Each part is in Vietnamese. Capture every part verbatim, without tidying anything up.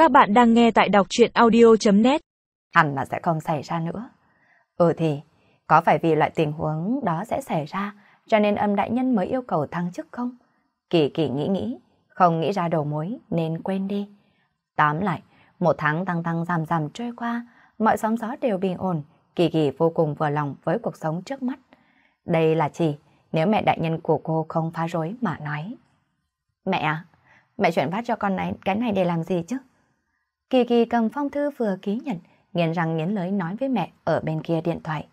Các bạn đang nghe tại đọc truyện audio chấm net. Hẳn là sẽ không xảy ra nữa. Ừ thì, có phải vì loại tình huống đó sẽ xảy ra cho nên âm đại nhân mới yêu cầu thăng chức không? Kỳ kỳ nghĩ nghĩ, không nghĩ ra đầu mối nên quên đi. Tóm lại, một tháng tăng tăng giảm giảm trôi qua, mọi sóng gió đều bình ổn, Kỳ kỳ vô cùng vừa lòng với cuộc sống trước mắt. Đây là chỉ nếu mẹ đại nhân của cô không phá rối mà nói. Mẹ à, mẹ chuyển phát cho con này cái này để làm gì chứ? Kỳ kỳ cầm phong thư vừa ký nhận, nghiến răng nghiến lưỡi nói với mẹ ở bên kia điện thoại.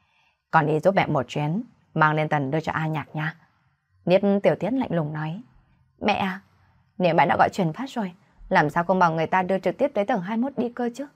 Con đi giúp mẹ một chuyến, mang lên tầng đưa cho A Nhạc nha. Niếp Tiểu Tiết lạnh lùng nói. Mẹ à, nếu bạn đã gọi chuyển phát rồi, làm sao không bảo người ta đưa trực tiếp tới tầng hai mươi mốt đi cơ chứ?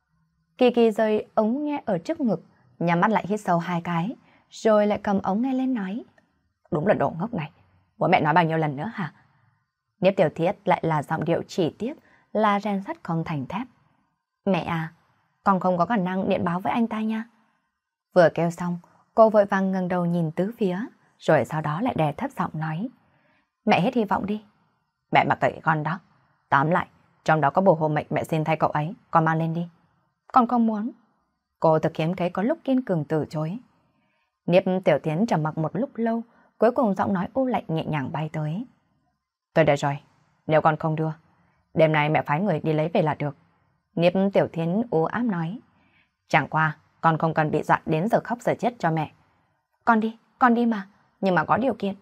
Kỳ kỳ rời ống nghe ở trước ngực, nhắm mắt lại hít sâu hai cái, rồi lại cầm ống nghe lên nói. Đúng là đồ ngốc này, bố mẹ nói bao nhiêu lần nữa hả? Niếp Tiểu Tiết lại là giọng điệu chỉ tiếc, là rèn sắt không thành thép. Mẹ à, con không có khả năng điện báo với anh ta nha. Vừa kêu xong, cô vội vàng ngẩng đầu nhìn tứ phía, rồi sau đó lại đè thấp giọng nói. Mẹ hết hy vọng đi. Mẹ mặc kệ con đó. Tóm lại, trong đó có bổ hộ mệnh mẹ xin thay cậu ấy, con mang lên đi. Con không muốn. Cô thực hiếm thấy có lúc kiên cường từ chối. Niếp Tiểu Tiến trầm mặc một lúc lâu, cuối cùng giọng nói u lạnh nhẹ nhàng bay tới. Tôi đợi rồi, nếu con không đưa, đêm nay mẹ phái người đi lấy về là được. Niếp Tiểu Thiến u ám nói. Chẳng qua, con không cần bị dọa đến giờ khóc giờ chết cho mẹ. Con đi, con đi mà, nhưng mà có điều kiện.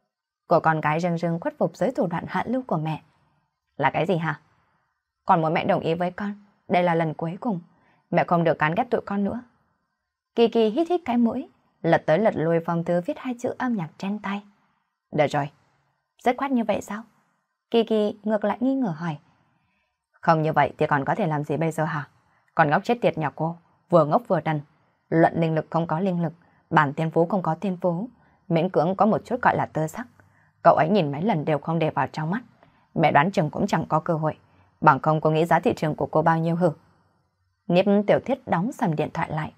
Cô con gái rưng rưng khuất phục dưới thủ đoạn hạ lưu của mẹ. Là cái gì hả? Con muốn mẹ đồng ý với con, đây là lần cuối cùng, mẹ không được cán ghét tụi con nữa. Kỳ kỳ hít hít cái mũi, lật tới lật lui phong thư viết hai chữ âm nhạc trên tay. Được rồi, rất khoát như vậy sao? Kỳ kỳ ngược lại nghi ngờ hỏi. Không như vậy thì còn có thể làm gì bây giờ hả? Còn ngốc chết tiệt nhà cô, vừa ngốc vừa đần. Luận linh lực không có linh lực, bản thiên phú không có thiên phú, miễn cưỡng có một chút gọi là tơ sắc. Cậu ấy nhìn mấy lần đều không để vào trong mắt. Mẹ đoán chừng cũng chẳng có cơ hội, bằng không cô nghĩ giá thị trường của cô bao nhiêu hử? Niếp Tiểu Thiết đóng sầm điện thoại lại.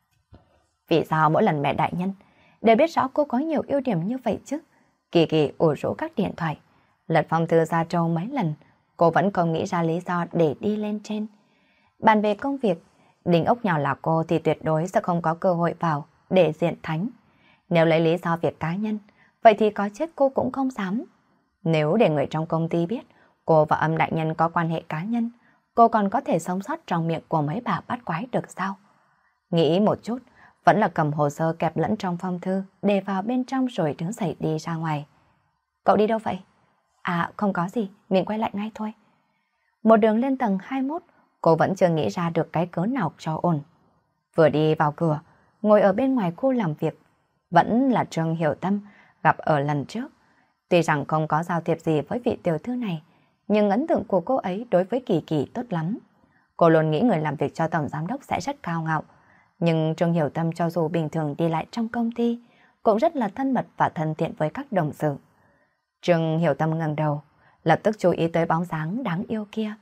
Vì sao mỗi lần mẹ đại nhân đều biết rõ cô có nhiều ưu điểm như vậy chứ? Kỳ kỳ ủ rũ các điện thoại, lật phong thư ra trâu mấy lần, cô vẫn không nghĩ ra lý do để đi lên trên. Bàn về công việc, đỉnh ốc nhỏ là cô thì tuyệt đối sẽ không có cơ hội vào để diện thánh. Nếu lấy lý do việc cá nhân, vậy thì có chết cô cũng không dám. Nếu để người trong công ty biết cô và âm đại nhân có quan hệ cá nhân, cô còn có thể sống sót trong miệng của mấy bà bắt quái được sao? Nghĩ một chút, vẫn là cầm hồ sơ kẹp lẫn trong phong thư để vào bên trong rồi đứng dậy đi ra ngoài. Cậu đi đâu vậy? À không có gì, mình quay lại ngay thôi. Một đường lên tầng hai mươi mốt, cô vẫn chưa nghĩ ra được cái cớ nào cho ổn. Vừa đi vào cửa, ngồi ở bên ngoài khu làm việc, vẫn là Trương Hiểu Tâm gặp ở lần trước. Tuy rằng không có giao thiệp gì với vị tiểu thư này, nhưng ấn tượng của cô ấy đối với Kỳ Kỳ tốt lắm. Cô luôn nghĩ người làm việc cho tổng giám đốc sẽ rất cao ngạo. Nhưng Trương Hiểu Tâm cho dù bình thường đi lại trong công ty, cũng rất là thân mật và thân thiện với các đồng sự. Trương Hiểu Tâm ngẩng đầu, lập tức chú ý tới bóng dáng đáng yêu kia.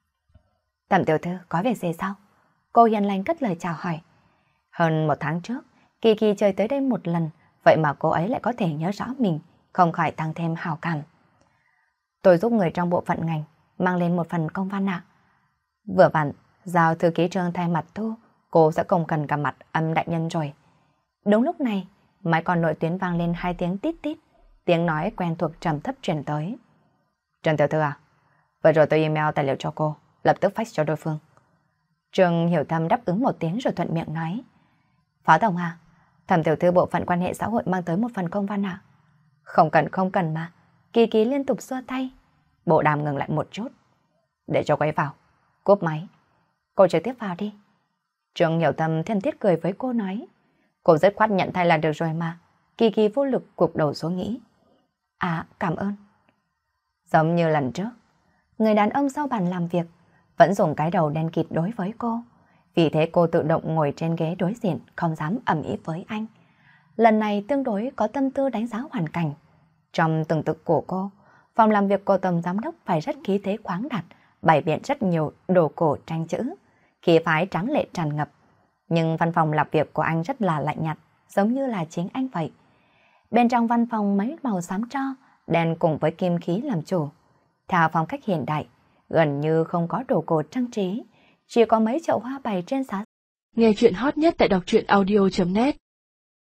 Thẩm tiểu thư, có việc gì sao? Cô hiền lành cất lời chào hỏi. Hơn một tháng trước, Kỳ Kỳ chơi tới đây một lần, vậy mà cô ấy lại có thể nhớ rõ mình, không khỏi tăng thêm hào cảm. Tôi giúp người trong bộ phận ngành mang lên một phần công văn ạ. Vừa vặn, giao thư ký Trương thay mặt thu, cô sẽ không cần gặp mặt âm đại nhân rồi. Đúng lúc này, máy còn nội tuyến vang lên hai tiếng tít tít, tiếng nói quen thuộc trầm thấp truyền tới. Trương tiểu thư à, vừa rồi tôi email tài liệu cho cô, lập tức fax cho đối phương. Trương Hiểu Tâm đáp ứng một tiếng rồi thuận miệng nói. Phó tổng à, Thẩm tiểu thư bộ phận quan hệ xã hội mang tới một phần công văn ạ. Không cần không cần mà. Kỳ Kỳ liên tục xua tay. Bộ đàm ngừng lại một chút. Để cho cô ấy vào. Cúp máy. Cô trực tiếp vào đi. Trương Hiểu Tâm thân thiết cười với cô nói. Cô rất khoát nhận thay là được rồi mà. Kỳ Kỳ vô lực gục đầu xuống nghĩ. À, cảm ơn. Giống như lần trước, người đàn ông sau bàn làm việc vẫn dùng cái đầu đen kịt đối với cô. Vì thế cô tự động ngồi trên ghế đối diện, không dám ầm ĩ với anh. Lần này tương đối có tâm tư đánh giá hoàn cảnh. Trong tưởng tượng của cô, phòng làm việc của tổng giám đốc phải rất khí thế khoáng đạt, bày biện rất nhiều đồ cổ tranh chữ, khí phái tráng lệ tràn ngập. Nhưng văn phòng làm việc của anh rất là lạnh nhạt, giống như là chính anh vậy. Bên trong văn phòng mấy màu xám tro, đen cùng với kim khí làm chủ. Theo phong cách hiện đại, gần như không có đồ cổ trang trí, chỉ có mấy chậu hoa bày trên giá. Nghe chuyện hot nhất tại đọc truyện audio chấm net